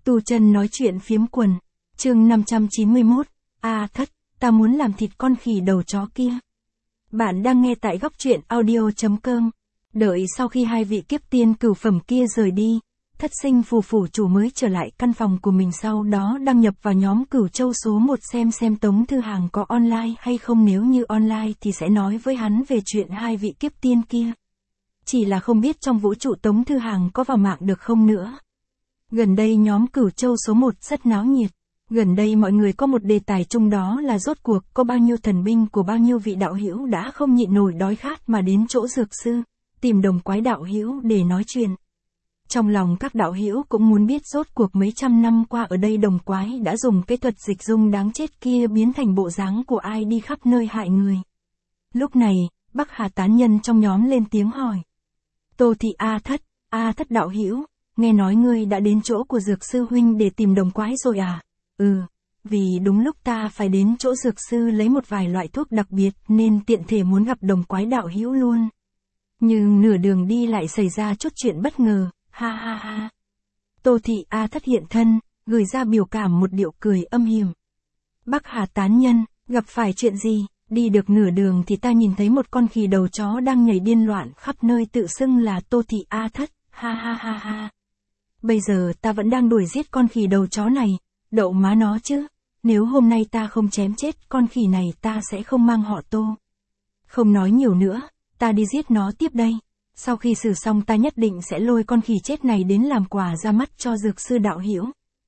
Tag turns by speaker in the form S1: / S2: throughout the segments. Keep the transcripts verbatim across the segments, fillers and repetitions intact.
S1: Tu Chân nói chuyện phiếm quần, chương năm trăm chín mươi mốt, A Thất, ta muốn làm thịt con khỉ đầu chó kia. Bạn đang nghe tại góc truyện audio.com. Đợi sau khi hai vị kiếp tiên cửu phẩm kia rời đi, Thất Sinh Phù phủ chủ mới trở lại căn phòng của mình, sau đó đăng nhập vào nhóm Cửu Châu số một xem xem Tống Thư Hàng có online hay không, nếu như online thì sẽ nói với hắn về chuyện hai vị kiếp tiên kia. Chỉ là không biết trong vũ trụ Tống Thư Hàng có vào mạng được không nữa. Gần đây nhóm Cửu Châu số một rất náo nhiệt. Gần đây mọi người có một đề tài chung, đó là rốt cuộc có bao nhiêu thần binh của bao nhiêu vị đạo hữu đã không nhịn nổi đói khát mà đến chỗ dược sư, tìm Đồng Quái đạo hữu để nói chuyện. Trong lòng các đạo hữu cũng muốn biết rốt cuộc mấy trăm năm qua ở đây Đồng Quái đã dùng cái thuật dịch dung đáng chết kia biến thành bộ dáng của ai đi khắp nơi hại người. Lúc này, Bắc Hà tán nhân trong nhóm lên tiếng hỏi. Tô Thị: A Thất, A Thất đạo hữu, nghe nói ngươi đã đến chỗ của dược sư huynh để tìm Đồng Quái rồi à? Ừ, vì đúng lúc ta phải đến chỗ dược sư lấy một vài loại thuốc đặc biệt nên tiện thể muốn gặp Đồng Quái đạo hữu luôn. Nhưng nửa đường đi lại xảy ra chút chuyện bất ngờ, ha ha ha. Tô Thị: A Thất hiện thân, gửi ra biểu cảm một điệu cười âm hiểm. Bắc Hà tán nhân: gặp phải chuyện gì? Đi được nửa đường thì ta nhìn thấy một con khỉ đầu chó đang nhảy điên loạn khắp nơi tự xưng là Tô Thị A Thất, ha ha ha ha. Bây giờ ta vẫn đang đuổi giết con khỉ đầu chó này, đậu má nó chứ, nếu hôm nay ta không chém chết con khỉ này ta sẽ không mang họ Tô. Không nói nhiều nữa, ta đi giết nó tiếp đây. Sau khi xử xong ta nhất định sẽ lôi con khỉ chết này đến làm quà ra mắt cho dược sư đạo hữu.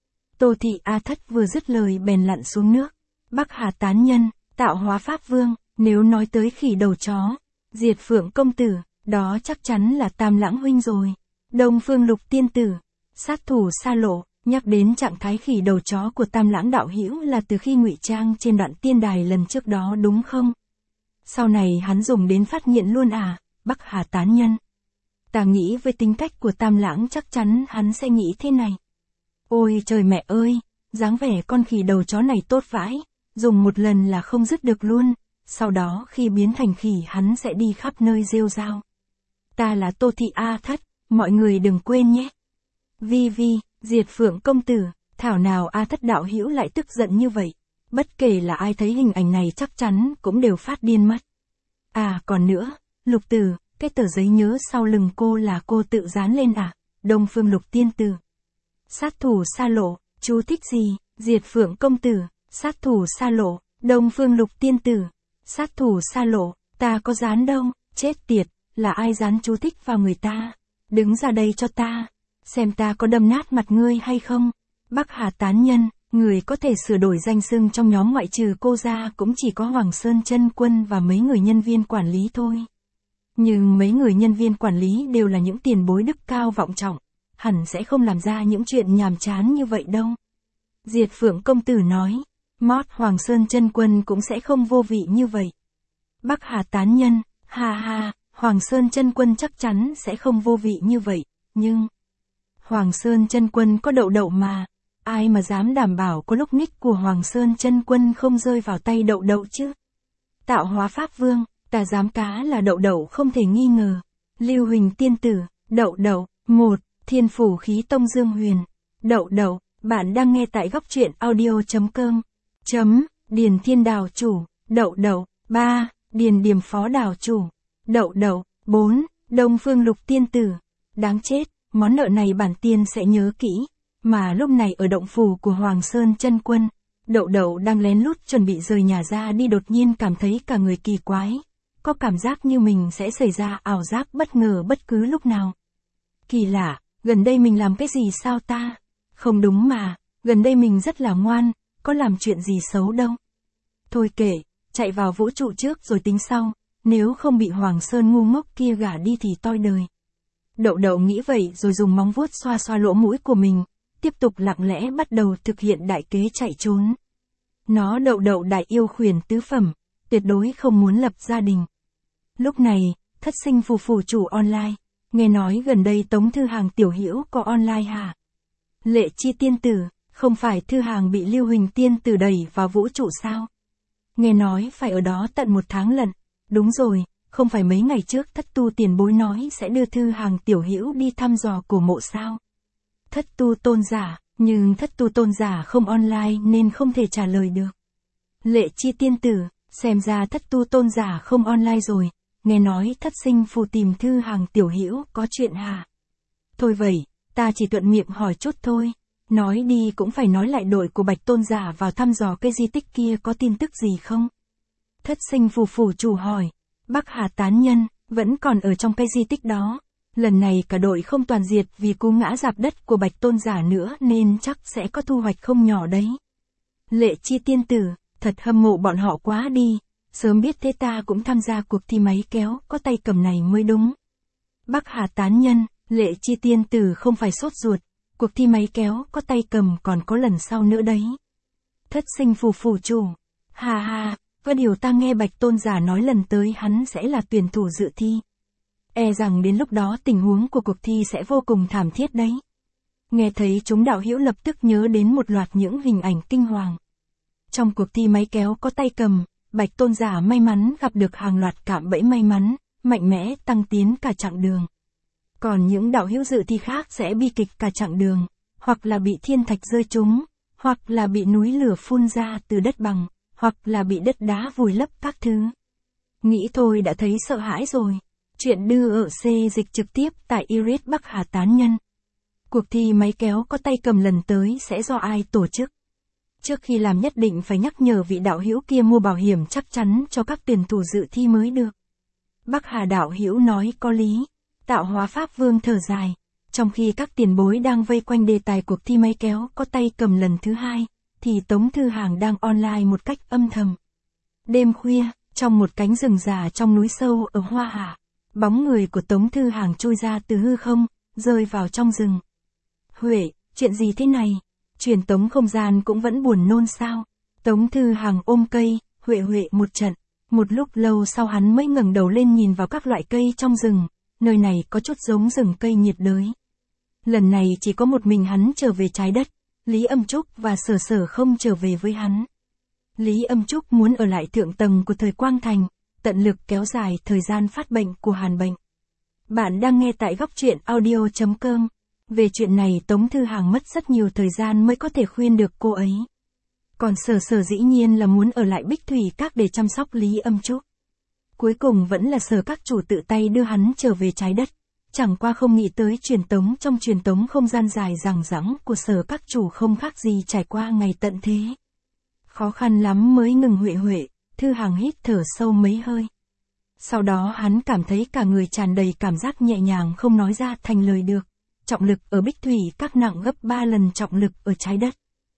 S1: Tô Thị A Thất vừa dứt lời bèn lặn xuống nước. Bắc Hà tán nhân: Tạo Hóa Pháp Vương, nếu nói tới khỉ đầu chó, Diệt Phượng công tử, đó chắc chắn là Tam Lãng huynh rồi. Đông Phương Lục tiên tử, sát thủ xa lộ, nhắc đến trạng thái khỉ đầu chó của Tam Lãng đạo hữu là từ khi ngụy trang trên đoạn tiên đài lần trước đó đúng không? Sau này hắn dùng đến phát nghiện luôn à? Bắc Hà tán nhân: Ta nghĩ với tính cách của Tam Lãng chắc chắn hắn sẽ nghĩ thế này. Ôi trời mẹ ơi, dáng vẻ con khỉ đầu chó này tốt vãi, dùng một lần là không dứt được luôn, sau đó khi biến thành khỉ hắn sẽ đi khắp nơi rêu rao. Ta là Tô Thị A Thất, mọi người đừng quên nhé. Vi Vi, Diệt Phượng công tử, thảo nào A Thất đạo hữu lại tức giận như vậy, bất kể là ai thấy hình ảnh này chắc chắn cũng đều phát điên mất. À còn nữa, Lục tử, cái tờ giấy nhớ sau lưng cô là cô tự dán lên à? Đông Phương Lục tiên tử, sát thủ xa lộ, chú thích gì? Diệt Phượng công tử, sát thủ xa lộ, Đông Phương Lục tiên tử, sát thủ xa lộ, ta có dán đâu, chết tiệt, là ai dán chú thích vào người ta? Đứng ra đây cho ta, xem ta có đâm nát mặt ngươi hay không? Bắc Hà tán nhân: người có thể sửa đổi danh xưng trong nhóm ngoại trừ cô ra cũng chỉ có Hoàng Sơn Chân Quân và mấy người nhân viên quản lý thôi. Nhưng mấy người nhân viên quản lý đều là những tiền bối đức cao vọng trọng, hẳn sẽ không làm ra những chuyện nhàm chán như vậy đâu. Diệt Phượng công tử nói: Mót Hoàng Sơn Chân Quân cũng sẽ không vô vị như vậy. Bắc Hà tán nhân: ha ha, Hoàng Sơn Chân Quân chắc chắn sẽ không vô vị như vậy, nhưng Hoàng Sơn Chân Quân có đậu đậu mà, ai mà dám đảm bảo có lúc nick của Hoàng Sơn Chân Quân không rơi vào tay đậu đậu chứ? Tạo Hóa Pháp Vương, ta dám cá là đậu đậu không thể nghi ngờ. Lưu Huỳnh tiên tử, đậu đậu. Một, Thiên Phủ Khí Tông Dương Huyền, đậu đậu. Bạn đang nghe tại góc truyện audio.com. Chấm, Điền Thiên Đào chủ, đậu đậu. Ba, Điền Điềm Phó Đào chủ, đậu đậu. Bốn, Đông Phương Lục tiên tử, đáng chết, món nợ này bản tiên sẽ nhớ kỹ. Mà lúc này ở động phủ của Hoàng Sơn Chân Quân, đậu đậu đang lén lút chuẩn bị rời nhà ra đi, đột nhiên cảm thấy cả người kỳ quái, có cảm giác như mình sẽ xảy ra ảo giác bất ngờ bất cứ lúc nào. Kỳ lạ, gần đây mình làm cái gì sao ta? Không đúng mà, gần đây mình rất là ngoan, có làm chuyện gì xấu đâu. Thôi kệ, chạy vào vũ trụ trước rồi tính sau, nếu không bị Hoàng Sơn ngu ngốc kia gả đi thì toi đời. Đậu đậu nghĩ vậy rồi dùng móng vuốt xoa xoa lỗ mũi của mình, tiếp tục lặng lẽ bắt đầu thực hiện đại kế chạy trốn. Nó đậu đậu đại yêu khuyển tứ phẩm, tuyệt đối không muốn lập gia đình. Lúc này, Thất Sinh Phù phủ chủ online, nghe nói gần đây Tống Thư Hàng tiểu hữu có online hả? Lệ Chi tiên tử, không phải Thư Hàng bị Lưu Huỳnh tiên tử đẩy vào vũ trụ sao? Nghe nói phải ở đó tận một tháng lận. Đúng rồi, không phải mấy ngày trước Thất Tu tiền bối nói sẽ đưa Thư Hàng tiểu hữu đi thăm dò cổ mộ sao? Thất Tu tôn giả, Nhưng thất tu tôn giả không online nên không thể trả lời được. Lệ Chi tiên tử, xem ra thất tu tôn giả không online rồi, nghe nói thất sinh phù tìm Thư Hằng tiểu hữu có chuyện hả? Thôi vậy, ta chỉ thuận miệng hỏi chút thôi. Nói đi cũng phải nói lại đội của Bạch tôn giả vào thăm dò cái di tích kia có tin tức gì không? Thất sinh phù phủ chủ hỏi. Bắc Hà tán nhân, vẫn còn ở trong cái di tích đó. Lần này cả đội không toàn diệt vì cú ngã dạp đất của Bạch tôn giả nữa nên chắc sẽ có thu hoạch không nhỏ đấy. Lệ Chi tiên tử, thật hâm mộ bọn họ quá đi. Sớm biết thế ta cũng tham gia cuộc thi máy kéo có tay cầm này mới đúng. Bắc Hà tán nhân, Lệ Chi tiên tử không phải sốt ruột. Cuộc thi máy kéo có tay cầm còn có lần sau nữa đấy. Thất sinh phù phủ chủ. Hà hà, có điều ta nghe Bạch tôn giả nói lần tới hắn sẽ là tuyển thủ dự thi. E rằng đến lúc đó tình huống của cuộc thi sẽ vô cùng thảm thiết đấy. Nghe thấy chúng đạo hữu lập tức nhớ đến một loạt những hình ảnh kinh hoàng. Trong cuộc thi máy kéo có tay cầm, Bạch tôn giả may mắn gặp được hàng loạt cạm bẫy may mắn, mạnh mẽ tăng tiến cả chặng đường. Còn những đạo hữu dự thi khác sẽ bi kịch cả chặng đường, hoặc là bị thiên thạch rơi trúng, hoặc là bị núi lửa phun ra từ đất bằng, hoặc là bị đất đá vùi lấp các thứ. Nghĩ thôi đã thấy sợ hãi rồi. Chuyện đưa ở C dịch trực tiếp tại Iris Bắc Hà tán nhân. Cuộc thi máy kéo có tay cầm lần tới sẽ do ai tổ chức? Trước khi làm nhất định phải nhắc nhở vị đạo hữu kia mua bảo hiểm chắc chắn cho các tuyển thủ dự thi mới được. Bắc Hà đạo hữu nói có lý. Tạo Hóa Pháp Vương thở dài. Trong khi các tiền bối đang vây quanh đề tài cuộc thi máy kéo có tay cầm lần thứ hai, thì Tống Thư Hàng đang online một cách âm thầm. Đêm khuya, trong một cánh rừng già trong núi sâu ở Hoa Hạ, bóng người của Tống Thư Hàng trôi ra từ hư không, rơi vào trong rừng. Huệ, chuyện gì thế này? Truyền tống không gian cũng vẫn buồn nôn sao? Tống Thư Hàng ôm cây, huệ huệ một trận. Một lúc lâu sau hắn mới ngẩng đầu lên nhìn vào các loại cây trong rừng. Nơi này có chút giống rừng cây nhiệt đới. Lần này chỉ có một mình hắn trở về trái đất. Lý Âm Trúc và Sở Sở không trở về với hắn. Lý Âm Trúc muốn ở lại thượng tầng của thời Quang Thành, tận lực kéo dài thời gian phát bệnh của Hàn bệnh. Bạn đang nghe tại góc truyện audio chấm com. Về chuyện này Tống Thư Hàng mất rất nhiều thời gian mới có thể khuyên được cô ấy. Còn Sở Sở dĩ nhiên là muốn ở lại Bích Thủy Các để chăm sóc Lý Âm Trúc. Cuối cùng vẫn là Sở các chủ tự tay đưa hắn trở về trái đất. Chẳng qua không nghĩ tới truyền tống trong truyền tống không gian dài dằng dẵng của Sở các chủ không khác gì trải qua ngày tận thế. Khó khăn lắm mới ngừng huệ huệ, Thư Hàng hít thở sâu mấy hơi. Sau đó hắn cảm thấy cả người tràn đầy cảm giác nhẹ nhàng không nói ra thành lời được. Trọng lực ở Bích Thủy Các nặng gấp ba lần trọng lực ở trái đất.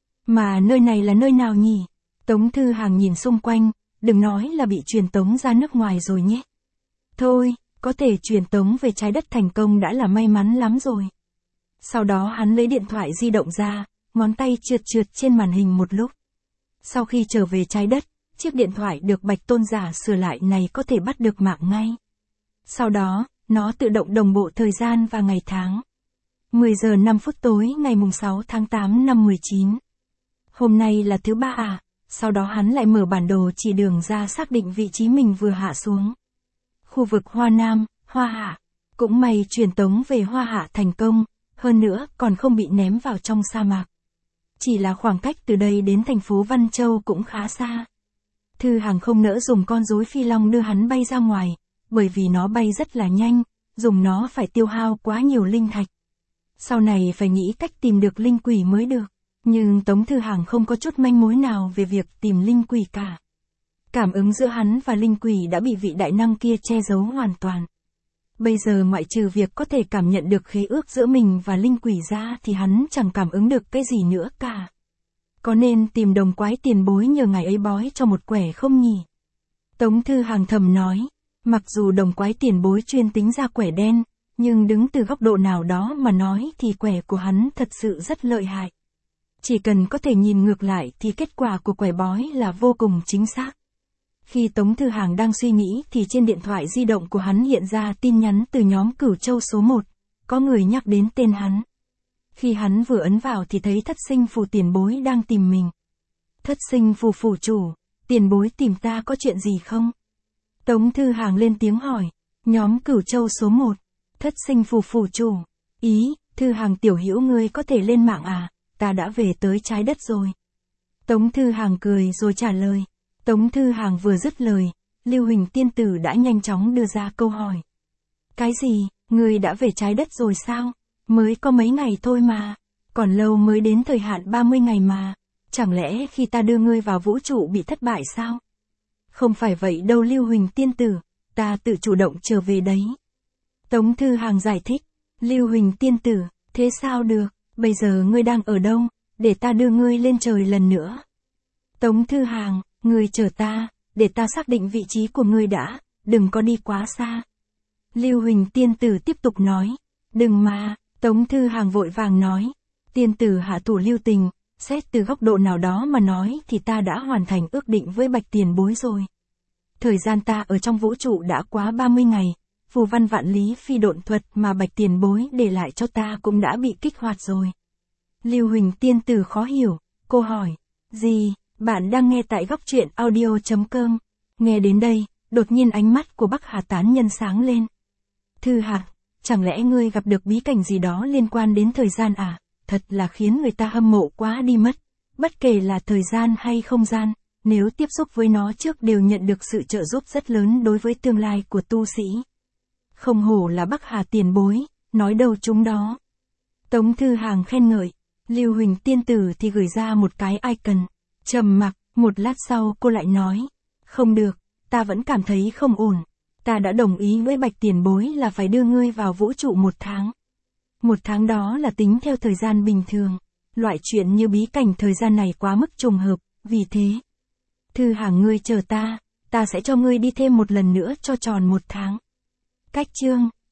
S1: Mà nơi này là nơi nào nhỉ? Tống Thư Hàng nhìn xung quanh, đừng nói là bị truyền tống ra nước ngoài rồi nhé. Thôi, có thể truyền tống về trái đất thành công đã là may mắn lắm rồi. Sau đó hắn lấy điện thoại di động ra, ngón tay trượt trượt trên màn hình một lúc. Sau khi trở về trái đất, chiếc điện thoại được Bạch tôn giả sửa lại này có thể bắt được mạng ngay. Sau đó, nó tự động đồng bộ thời gian và ngày tháng. mười giờ năm phút tối ngày mùng sáu tháng tám năm mười chín. Hôm nay là thứ ba à, sau đó hắn lại mở bản đồ chỉ đường ra xác định vị trí mình vừa hạ xuống. Khu vực Hoa Nam, Hoa Hạ. Cũng may truyền tống về Hoa Hạ thành công, hơn nữa còn không bị ném vào trong sa mạc. Chỉ là khoảng cách từ đây đến thành phố Văn Châu cũng khá xa. Thư Hàng không nỡ dùng con rối phi long đưa hắn bay ra ngoài, bởi vì nó bay rất là nhanh, dùng nó phải tiêu hao quá nhiều linh thạch. Sau này phải nghĩ cách tìm được linh quỷ mới được. Nhưng Tống Thư Hàng không có chút manh mối nào về việc tìm linh quỷ cả. Cảm ứng giữa hắn và linh quỷ đã bị vị đại năng kia che giấu hoàn toàn. Bây giờ ngoại trừ việc có thể cảm nhận được khế ước giữa mình và linh quỷ ra thì hắn chẳng cảm ứng được cái gì nữa cả. Có nên tìm đồng quái tiền bối nhờ ngài ấy bói cho một quẻ không nhỉ? Tống Thư Hàng thầm nói, mặc dù đồng quái tiền bối chuyên tính ra quẻ đen, nhưng đứng từ góc độ nào đó mà nói thì quẻ của hắn thật sự rất lợi hại. Chỉ cần có thể nhìn ngược lại thì kết quả của quẻ bói là vô cùng chính xác. Khi Tống Thư Hàng đang suy nghĩ thì trên điện thoại di động của hắn hiện ra tin nhắn từ nhóm Cửu Châu số một, có người nhắc đến tên hắn. Khi hắn vừa ấn vào thì thấy thất sinh phù tiền bối đang tìm mình. Thất sinh phù phủ chủ, tiền bối tìm ta có chuyện gì không? Tống Thư Hàng lên tiếng hỏi, nhóm Cửu Châu số một, thất sinh phù phủ chủ, ý, Thư Hàng tiểu hữu ngươi có thể lên mạng à? ta đã về tới trái đất rồi. Tống Thư Hàng cười rồi trả lời. Tống Thư Hàng vừa dứt lời, Lưu Huỳnh tiên tử đã nhanh chóng đưa ra câu hỏi. Cái gì, ngươi đã về trái đất rồi sao? Mới có mấy ngày thôi mà. Còn lâu mới đến thời hạn ba mươi ngày mà. Chẳng lẽ khi ta đưa ngươi vào vũ trụ bị thất bại sao? Không phải vậy đâu Lưu Huỳnh tiên tử, ta tự chủ động trở về đấy. Tống Thư Hàng giải thích. Lưu Huỳnh tiên tử, thế sao được, bây giờ ngươi đang ở đâu, để ta đưa ngươi lên trời lần nữa. Tống Thư Hàng, ngươi chờ ta, để ta xác định vị trí của ngươi đã, đừng có đi quá xa. Lưu Huỳnh tiên tử tiếp tục nói. Đừng mà, Tống Thư Hàng vội vàng nói. Tiên tử hạ thủ lưu tình, xét từ góc độ nào đó mà nói thì ta đã hoàn thành ước định với Bạch tiền bối rồi. Thời gian ta ở trong vũ trụ đã quá ba mươi ngày, phù văn vạn lý phi độn thuật mà Bạch tiền bối để lại cho ta cũng đã bị kích hoạt rồi. Lưu Huỳnh tiên tử khó hiểu, cô hỏi. Gì, bạn đang nghe tại góc truyện audio chấm com. Nghe đến đây, đột nhiên ánh mắt của Bắc Hà tán nhân sáng lên. Thư Hàng, chẳng lẽ ngươi gặp được bí cảnh gì đó liên quan đến thời gian à? Thật là khiến người ta hâm mộ quá đi mất. Bất kể là thời gian hay không gian, nếu tiếp xúc với nó trước đều nhận được sự trợ giúp rất lớn đối với tương lai của tu sĩ. Không hổ là Bắc Hà tiền bối, nói đâu chúng đó. Tống Thư Hàng khen ngợi, Lưu Huỳnh tiên tử thì gửi ra một cái icon. Trầm mặc, một lát sau cô lại nói. Không được, ta vẫn cảm thấy không ổn. Ta đã đồng ý với Bạch tiền bối là phải đưa ngươi vào vũ trụ một tháng. Một tháng đó là tính theo thời gian bình thường. Loại chuyện như bí cảnh thời gian này quá mức trùng hợp, vì thế. Thư Hàng ngươi chờ ta, ta sẽ cho ngươi đi thêm một lần nữa cho tròn một tháng. Cách chương